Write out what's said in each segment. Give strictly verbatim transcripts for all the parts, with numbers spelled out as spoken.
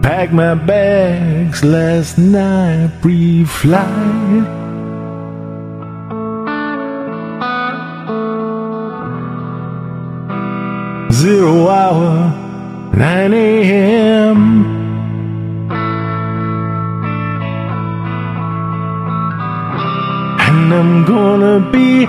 Packed my bags last night, pre-flight. Zero hour, nine a.m. And I'm gonna be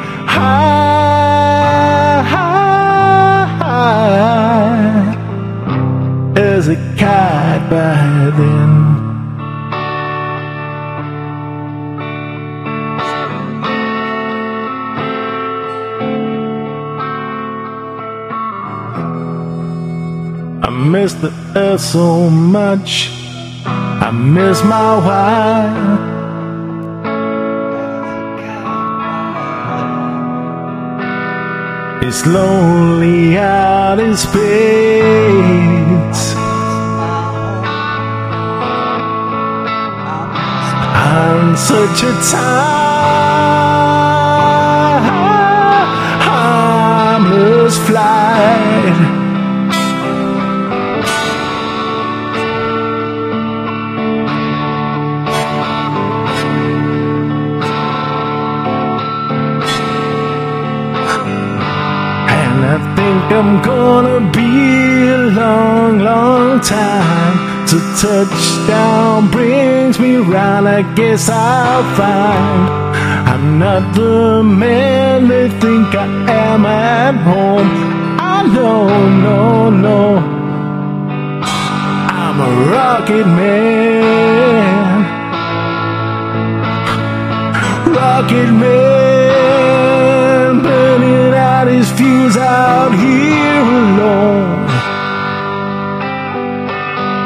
high, high, high as a kite by then. I miss the earth so much, I miss my wife. It's lonely out in space. On such a timeless flight. I think I'm gonna be a long, long time. So touchdown brings me round, I guess I'll find I'm not the man they think I am at home. I know, no, no, I'm a rocket man. Rocket man, burning out his fuse out here.